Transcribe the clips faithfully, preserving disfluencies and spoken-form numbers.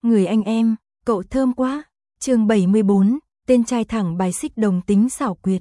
Người anh em, cậu thơm quá. Chương bảy mươi bốn, tên trai thẳng bài xích đồng tính xảo quyệt.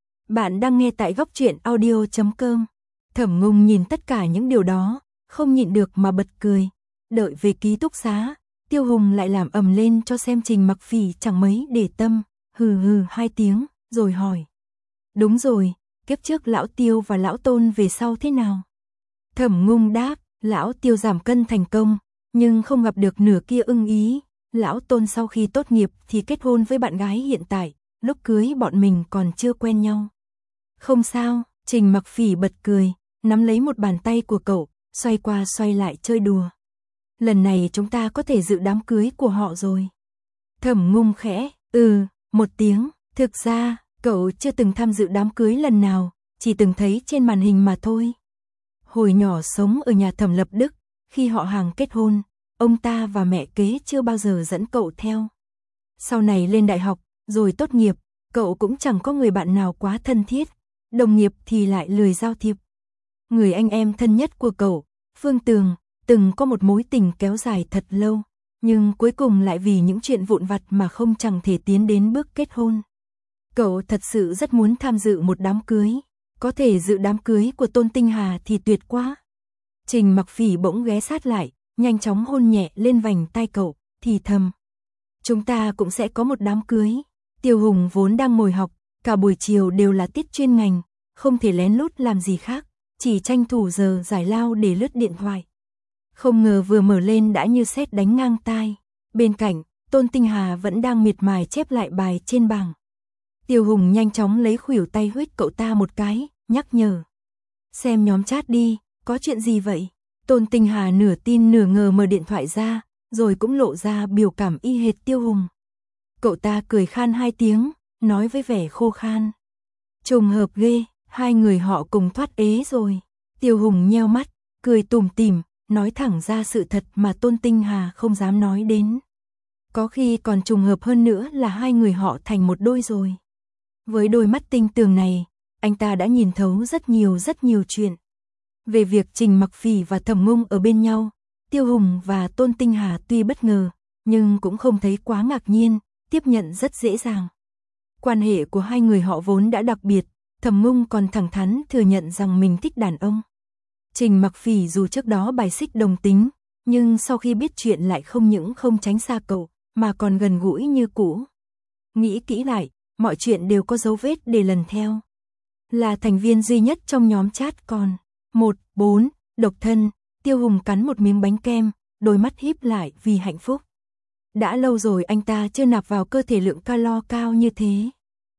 Bạn đang nghe tại góc truyện audio chấm com. Thẩm Ngung nhìn tất cả những điều đó, không nhịn được mà bật cười. Đợi về ký túc xá, Tiêu Hùng lại làm ầm lên cho xem Trình Mặc Phỉ chẳng mấy để tâm, hừ hừ hai tiếng, rồi hỏi. Đúng rồi, kiếp trước lão Tiêu và lão Tôn về sau thế nào? Thẩm Ngung đáp, lão Tiêu giảm cân thành công, nhưng không gặp được nửa kia ưng ý. Lão Tôn sau khi tốt nghiệp thì kết hôn với bạn gái hiện tại, lúc cưới bọn mình còn chưa quen nhau. Không sao, Trình Mặc Phỉ bật cười, nắm lấy một bàn tay của cậu, xoay qua xoay lại chơi đùa. Lần này chúng ta có thể dự đám cưới của họ rồi. Thẩm Ngung khẽ, ừ, một tiếng, thực ra, cậu chưa từng tham dự đám cưới lần nào, chỉ từng thấy trên màn hình mà thôi. Hồi nhỏ sống ở nhà Thẩm Lập Đức, khi họ hàng kết hôn, ông ta và mẹ kế chưa bao giờ dẫn cậu theo. Sau này lên đại học, rồi tốt nghiệp, cậu cũng chẳng có người bạn nào quá thân thiết, đồng nghiệp thì lại lười giao thiệp. Người anh em thân nhất của cậu, Phương Tường, từng có một mối tình kéo dài thật lâu, nhưng cuối cùng lại vì những chuyện vụn vặt mà không chẳng thể tiến đến bước kết hôn. Cậu thật sự rất muốn tham dự một đám cưới, có thể dự đám cưới của Tôn Tinh Hà thì tuyệt quá. Trình Mặc Phỉ bỗng ghé sát lại, nhanh chóng hôn nhẹ lên vành tai cậu, thì thầm. Chúng ta cũng sẽ có một đám cưới. Tiêu Hùng vốn đang ngồi học, cả buổi chiều đều là tiết chuyên ngành, không thể lén lút làm gì khác, chỉ tranh thủ giờ giải lao để lướt điện thoại. Không ngờ vừa mở lên đã như sét đánh ngang tai. Bên cạnh, Tôn Tinh Hà vẫn đang miệt mài chép lại bài trên bảng. Tiêu Hùng nhanh chóng lấy khuỷu tay huých cậu ta một cái, nhắc nhở. Xem nhóm chat đi, có chuyện gì vậy? Tôn Tinh Hà nửa tin nửa ngờ mở điện thoại ra, rồi cũng lộ ra biểu cảm y hệt Tiêu Hùng. Cậu ta cười khan hai tiếng, nói với vẻ khô khan. Trùng hợp ghê, hai người họ cùng thoát ế rồi. Tiêu Hùng nheo mắt, cười tủm tỉm, nói thẳng ra sự thật mà Tôn Tinh Hà không dám nói đến. Có khi còn trùng hợp hơn nữa là hai người họ thành một đôi rồi. Với đôi mắt tinh tường này, anh ta đã nhìn thấu rất nhiều rất nhiều chuyện. Về việc Trình Mặc Phỉ và Thẩm Ngung ở bên nhau, Tiêu Hùng và Tôn Tinh Hà tuy bất ngờ, nhưng cũng không thấy quá ngạc nhiên, tiếp nhận rất dễ dàng. Quan hệ của hai người họ vốn đã đặc biệt, Thẩm Ngung còn thẳng thắn thừa nhận rằng mình thích đàn ông. Trình Mặc Phỉ dù trước đó bài xích đồng tính, nhưng sau khi biết chuyện lại không những không tránh xa cậu, mà còn gần gũi như cũ. Nghĩ kỹ lại, mọi chuyện đều có dấu vết để lần theo. Là thành viên duy nhất trong nhóm chat còn. một, bốn, độc thân, Tiêu Hùng cắn một miếng bánh kem, đôi mắt híp lại vì hạnh phúc. Đã lâu rồi anh ta chưa nạp vào cơ thể lượng calo cao như thế.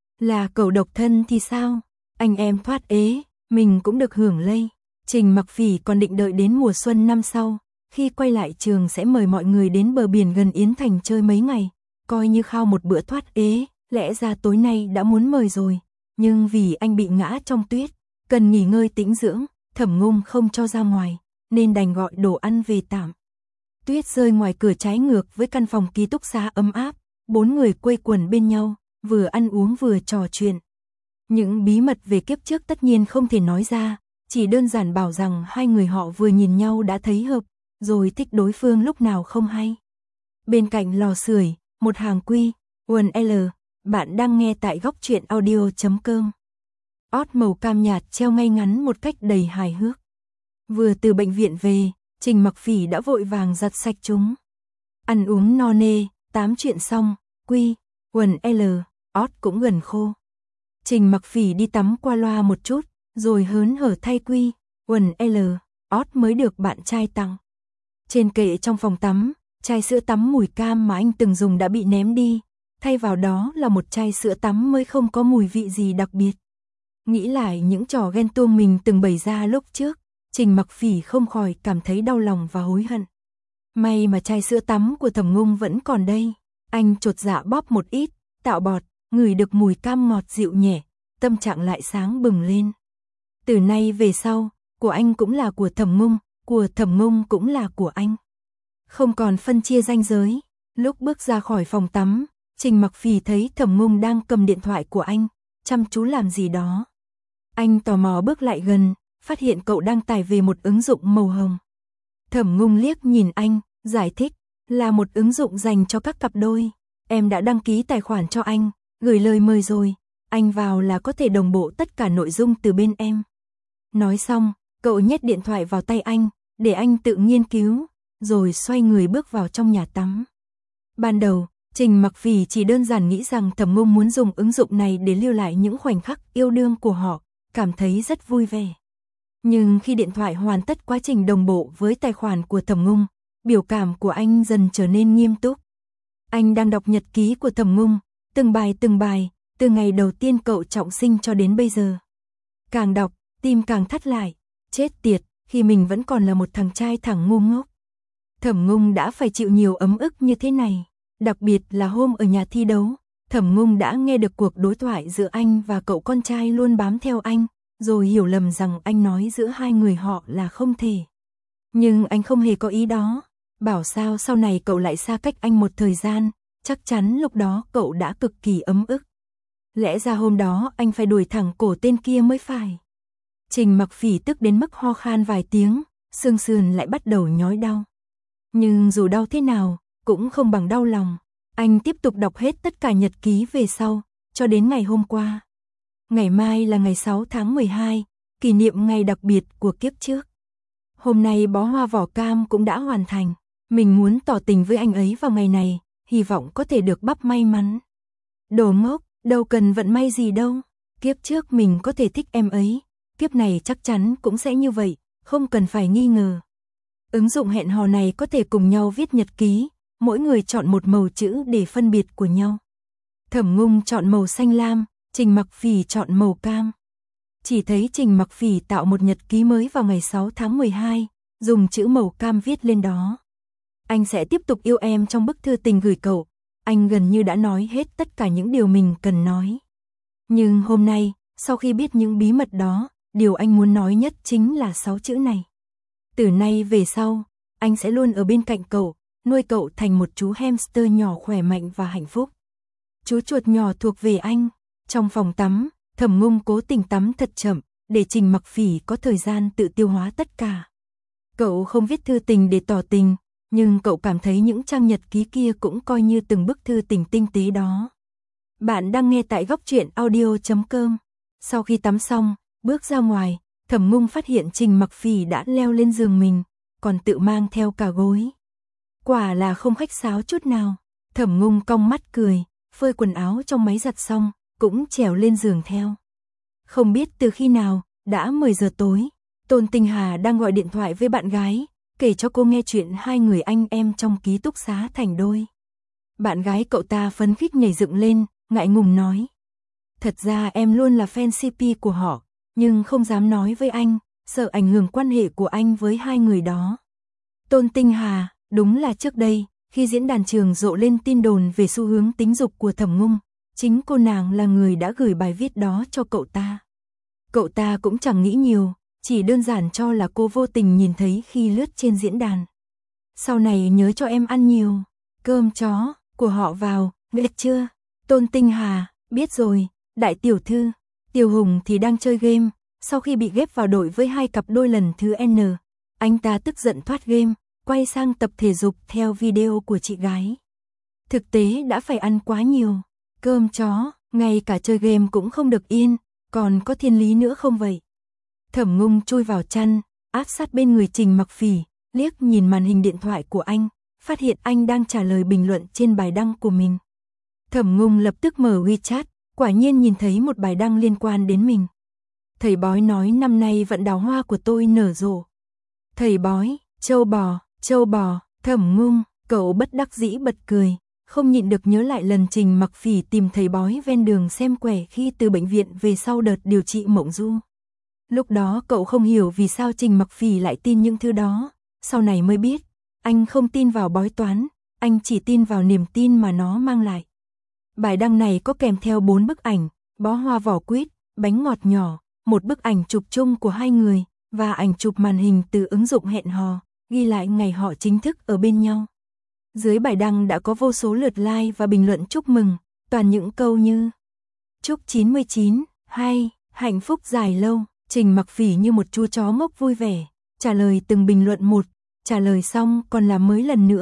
Là cậu độc thân thì sao? Anh em thoát ế, mình cũng được hưởng lây. Trình Mặc Phỉ còn định đợi đến mùa xuân năm sau, khi quay lại trường sẽ mời mọi người đến bờ biển gần Yến Thành chơi mấy ngày, coi như khao một bữa thoát ế, lẽ ra tối nay đã muốn mời rồi, nhưng vì anh bị ngã trong tuyết, cần nghỉ ngơi tĩnh dưỡng, Thẩm Ngung không cho ra ngoài, nên đành gọi đồ ăn về tạm. Tuyết rơi ngoài cửa trái ngược với căn phòng ký túc xá ấm áp, bốn người quây quần bên nhau, vừa ăn uống vừa trò chuyện. Những bí mật về kiếp trước tất nhiên không thể nói ra, chỉ đơn giản bảo rằng hai người họ vừa nhìn nhau đã thấy hợp, rồi thích đối phương lúc nào không hay. Bên cạnh lò sưởi, một hàng quy, quần L, bạn đang nghe tại góc truyện audio chấm com. Ót màu cam nhạt treo ngay ngắn một cách đầy hài hước. Vừa từ bệnh viện về, Trình Mặc Phỉ đã vội vàng giặt sạch chúng. Ăn uống no nê, tám chuyện xong, quy, quần L, ót cũng gần khô. Trình Mặc Phỉ đi tắm qua loa một chút, rồi hớn hở thay quy, quần L, ót mới được bạn trai tặng. Trên kệ trong phòng tắm, chai sữa tắm mùi cam mà anh từng dùng đã bị ném đi, thay vào đó là một chai sữa tắm mới không có mùi vị gì đặc biệt. Nghĩ lại những trò ghen tuông mình từng bày ra lúc trước, Trình Mặc Phỉ không khỏi cảm thấy đau lòng và hối hận. May mà chai sữa tắm của Thẩm Ngung vẫn còn đây, anh chột dạ bóp một ít, tạo bọt, ngửi được mùi cam ngọt dịu nhẹ, tâm trạng lại sáng bừng lên. Từ nay về sau, của anh cũng là của Thẩm Ngung, của Thẩm Ngung cũng là của anh. Không còn phân chia ranh giới. Lúc bước ra khỏi phòng tắm, Trình Mặc Phỉ thấy Thẩm Ngung đang cầm điện thoại của anh, chăm chú làm gì đó. Anh tò mò bước lại gần, phát hiện cậu đang tải về một ứng dụng màu hồng. Thẩm Ngung liếc nhìn anh, giải thích, là một ứng dụng dành cho các cặp đôi. Em đã đăng ký tài khoản cho anh, gửi lời mời rồi, anh vào là có thể đồng bộ tất cả nội dung từ bên em. Nói xong, cậu nhét điện thoại vào tay anh, để anh tự nghiên cứu, rồi xoay người bước vào trong nhà tắm. Ban đầu, Trình Mặc Phỉ chỉ đơn giản nghĩ rằng Thẩm Ngôn muốn dùng ứng dụng này để lưu lại những khoảnh khắc yêu đương của họ, cảm thấy rất vui vẻ. Nhưng khi điện thoại hoàn tất quá trình đồng bộ với tài khoản của Thẩm Ngôn, biểu cảm của anh dần trở nên nghiêm túc. Anh đang đọc nhật ký của Thẩm Ngôn, từng bài từng bài, từ ngày đầu tiên cậu trọng sinh cho đến bây giờ. Càng đọc, tim càng thắt lại, chết tiệt, khi mình vẫn còn là một thằng trai thẳng ngu ngốc. Thẩm Ngôn đã phải chịu nhiều ấm ức như thế này, đặc biệt là hôm ở nhà thi đấu, Thẩm Ngôn đã nghe được cuộc đối thoại giữa anh và cậu con trai luôn bám theo anh, rồi hiểu lầm rằng anh nói giữa hai người họ là không thể. Nhưng anh không hề có ý đó, bảo sao sau này cậu lại xa cách anh một thời gian, chắc chắn lúc đó cậu đã cực kỳ ấm ức. Lẽ ra hôm đó anh phải đuổi thẳng cổ tên kia mới phải. Trình Mặc Phỉ tức đến mức ho khan vài tiếng, xương sườn lại bắt đầu nhói đau. Nhưng dù đau thế nào, cũng không bằng đau lòng. Anh tiếp tục đọc hết tất cả nhật ký về sau, cho đến ngày hôm qua. Ngày mai là ngày sáu tháng mười hai, kỷ niệm ngày đặc biệt của kiếp trước. Hôm nay bó hoa vỏ cam cũng đã hoàn thành. Mình muốn tỏ tình với anh ấy vào ngày này, hy vọng có thể được bắp may mắn. Đồ ngốc, đâu cần vận may gì đâu. Kiếp trước mình có thể thích em ấy, kiếp này chắc chắn cũng sẽ như vậy, không cần phải nghi ngờ. Ứng dụng hẹn hò này có thể cùng nhau viết nhật ký, mỗi người chọn một màu chữ để phân biệt của nhau. Thẩm Ngôn chọn màu xanh lam, Trình Mặc Phỉ chọn màu cam. Chỉ thấy Trình Mặc Phỉ tạo một nhật ký mới vào ngày sáu tháng mười hai, dùng chữ màu cam viết lên đó. Anh sẽ tiếp tục yêu em trong bức thư tình gửi cậu. Anh gần như đã nói hết tất cả những điều mình cần nói. Nhưng hôm nay, sau khi biết những bí mật đó, điều anh muốn nói nhất chính là sáu chữ này. Từ nay về sau, anh sẽ luôn ở bên cạnh cậu, nuôi cậu thành một chú hamster nhỏ khỏe mạnh và hạnh phúc. Chú chuột nhỏ thuộc về anh. Trong phòng tắm, Thẩm Ngôn cố tình tắm thật chậm, để Trình Mặc Phỉ có thời gian tự tiêu hóa tất cả. Cậu không viết thư tình để tỏ tình, nhưng cậu cảm thấy những trang nhật ký kia cũng coi như từng bức thư tình tinh tế đó. Bạn đang nghe tại góc truyện audio chấm com. Sau khi tắm xong, bước ra ngoài, Thẩm Ngôn phát hiện Trình Mặc Phỉ đã leo lên giường mình, còn tự mang theo cả gối. Quả là không khách sáo chút nào. Thẩm Ngôn cong mắt cười, phơi quần áo trong máy giặt xong, cũng trèo lên giường theo. Không biết từ khi nào, đã mười giờ tối, Tôn Tinh Hà đang gọi điện thoại với bạn gái, kể cho cô nghe chuyện hai người anh em trong ký túc xá thành đôi. Bạn gái cậu ta phấn khích nhảy dựng lên, ngại ngùng nói. Thật ra em luôn là fan xê pê của họ, nhưng không dám nói với anh, sợ ảnh hưởng quan hệ của anh với hai người đó. Tôn Tinh Hà, đúng là trước đây, khi diễn đàn trường rộ lên tin đồn về xu hướng tính dục của Thẩm Ngôn, chính cô nàng là người đã gửi bài viết đó cho cậu ta. Cậu ta cũng chẳng nghĩ nhiều, chỉ đơn giản cho là cô vô tình nhìn thấy khi lướt trên diễn đàn. Sau này nhớ cho em ăn nhiều cơm chó của họ vào, biết chưa? Tôn Tinh Hà, biết rồi, đại tiểu thư. Tiêu Hùng thì đang chơi game, sau khi bị ghép vào đội với hai cặp đôi lần thứ N, anh ta tức giận thoát game, quay sang tập thể dục theo video của chị gái. Thực tế đã phải ăn quá nhiều cơm chó, ngay cả chơi game cũng không được yên, còn có thiên lý nữa không vậy? Thẩm Ngôn chui vào chăn, áp sát bên người Trình Mặc Phỉ, liếc nhìn màn hình điện thoại của anh, phát hiện anh đang trả lời bình luận trên bài đăng của mình. Thẩm Ngôn lập tức mở WeChat, quả nhiên nhìn thấy một bài đăng liên quan đến mình. Thầy bói nói năm nay vận đào hoa của tôi nở rộ. Thầy bói, châu bò, châu bò, Thẩm Ngôn, cậu bất đắc dĩ bật cười, không nhịn được nhớ lại lần Trình Mặc Phỉ tìm thầy bói ven đường xem quẻ khi từ bệnh viện về sau đợt điều trị mộng du. Lúc đó cậu không hiểu vì sao Trình Mặc Phỉ lại tin những thứ đó, sau này mới biết, anh không tin vào bói toán, anh chỉ tin vào niềm tin mà nó mang lại. Bài đăng này có kèm theo bốn bức ảnh, bó hoa vỏ quýt, bánh ngọt nhỏ, một bức ảnh chụp chung của hai người, và ảnh chụp màn hình từ ứng dụng hẹn hò, ghi lại ngày họ chính thức ở bên nhau. Dưới bài đăng đã có vô số lượt like và bình luận chúc mừng, toàn những câu như chúc chín mươi chín, hay, hạnh phúc dài lâu. Trình Mặc Phỉ như một chú chó ngốc vui vẻ, trả lời từng bình luận một, trả lời xong còn làm mới lần nữa,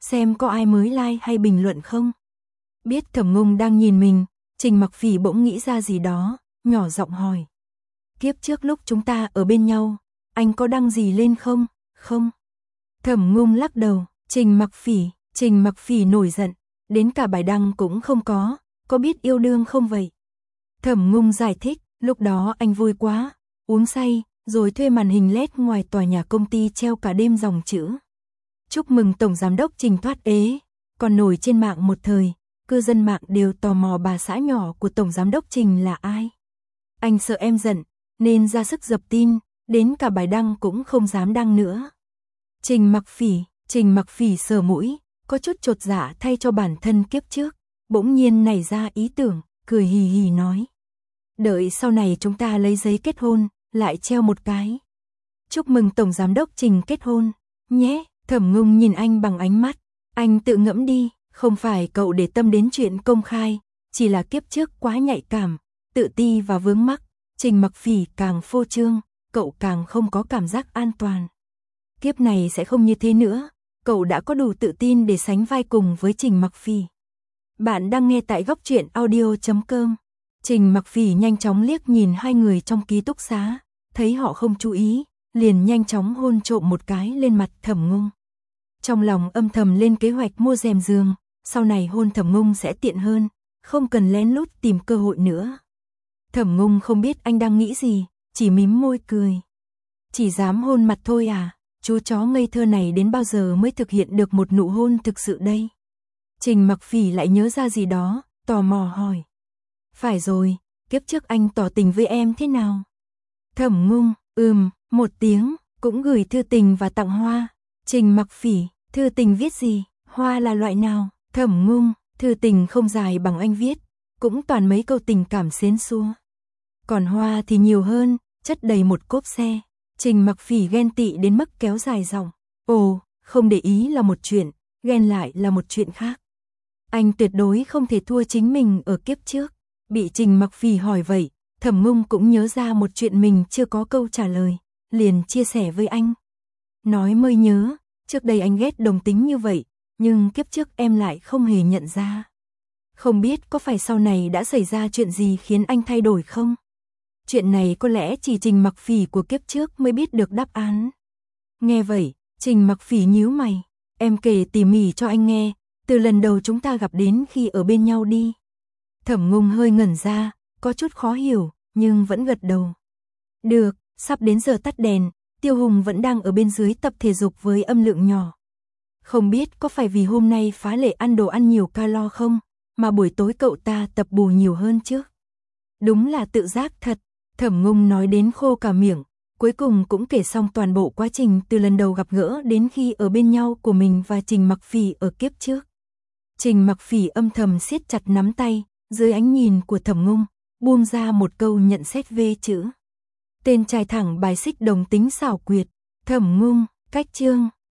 xem có ai mới like hay bình luận không. Biết Thẩm Ngung đang nhìn mình, Trình Mặc Phỉ bỗng nghĩ ra gì đó, nhỏ giọng hỏi. Kiếp trước lúc chúng ta ở bên nhau, anh có đăng gì lên không? Không. Thẩm Ngung lắc đầu. Trình Mặc Phỉ, Trình Mặc Phỉ nổi giận, đến cả bài đăng cũng không có, có biết yêu đương không vậy? Thẩm Ngung giải thích, lúc đó anh vui quá, uống say, rồi thuê màn hình led ngoài tòa nhà công ty treo cả đêm dòng chữ. Chúc mừng Tổng Giám đốc Trình thoát ế, còn nổi trên mạng một thời, cư dân mạng đều tò mò bà xã nhỏ của Tổng Giám đốc Trình là ai. Anh sợ em giận, nên ra sức dập tin, đến cả bài đăng cũng không dám đăng nữa. Trình Mặc Phỉ, Trình Mặc Phỉ sờ mũi, có chút chột dạ thay cho bản thân kiếp trước, bỗng nhiên nảy ra ý tưởng, cười hì hì nói. Đợi sau này chúng ta lấy giấy kết hôn, lại treo một cái. Chúc mừng Tổng Giám đốc Trình kết hôn, nhé. Thẩm Ngung nhìn anh bằng ánh mắt, anh tự ngẫm đi, không phải cậu để tâm đến chuyện công khai, chỉ là kiếp trước quá nhạy cảm, tự ti và vướng mắc. Trình Mặc Phỉ càng phô trương, cậu càng không có cảm giác an toàn. Kiếp này sẽ không như thế nữa, cậu đã có đủ tự tin để sánh vai cùng với Trình Mặc Phỉ. Bạn đang nghe tại góc truyện audio chấm com. Trình Mặc Phỉ nhanh chóng liếc nhìn hai người trong ký túc xá, thấy họ không chú ý, liền nhanh chóng hôn trộm một cái lên mặt Thẩm Ngung. Trong lòng âm thầm lên kế hoạch mua rèm giường, sau này hôn Thẩm Ngung sẽ tiện hơn, không cần lén lút tìm cơ hội nữa. Thẩm Ngung không biết anh đang nghĩ gì, chỉ mím môi cười. Chỉ dám hôn mặt thôi à, chú chó ngây thơ này đến bao giờ mới thực hiện được một nụ hôn thực sự đây? Trình Mặc Phỉ lại nhớ ra gì đó, tò mò hỏi. Phải rồi, kiếp trước anh tỏ tình với em thế nào? Thẩm Ngung, ừm, một tiếng, cũng gửi thư tình và tặng hoa. Trình Mặc Phỉ, thư tình viết gì, hoa là loại nào? Thẩm Ngung, thư tình không dài bằng anh viết, cũng toàn mấy câu tình cảm xến xua. Còn hoa thì nhiều hơn, chất đầy một cốp xe. Trình Mặc Phỉ ghen tị đến mức kéo dài giọng. Ồ, không để ý là một chuyện, ghen lại là một chuyện khác. Anh tuyệt đối không thể thua chính mình ở kiếp trước. Bị Trình Mặc Phỉ hỏi vậy, Thẩm Ngung cũng nhớ ra một chuyện mình chưa có câu trả lời, liền chia sẻ với anh. Nói mới nhớ, trước đây anh ghét đồng tính như vậy, nhưng kiếp trước em lại không hề nhận ra. Không biết có phải sau này đã xảy ra chuyện gì khiến anh thay đổi không? Chuyện này có lẽ chỉ Trình Mặc Phỉ của kiếp trước mới biết được đáp án. Nghe vậy, Trình Mặc Phỉ nhíu mày, em kể tỉ mỉ cho anh nghe, từ lần đầu chúng ta gặp đến khi ở bên nhau đi. Thẩm Ngung hơi ngẩn ra, có chút khó hiểu, nhưng vẫn gật đầu. Được, sắp đến giờ tắt đèn, Tiêu Hùng vẫn đang ở bên dưới tập thể dục với âm lượng nhỏ. Không biết có phải vì hôm nay phá lệ ăn đồ ăn nhiều calo không, mà buổi tối cậu ta tập bù nhiều hơn chứ? Đúng là tự giác thật. Thẩm Ngung nói đến khô cả miệng, cuối cùng cũng kể xong toàn bộ quá trình từ lần đầu gặp gỡ đến khi ở bên nhau của mình và Trình Mặc Phỉ ở kiếp trước. Trình Mặc Phỉ âm thầm siết chặt nắm tay, dưới ánh nhìn của Thẩm Ngung, buông ra một câu nhận xét vê chữ. Tên trai thẳng bài xích đồng tính xảo quyệt, Thẩm Ngung, cách chương.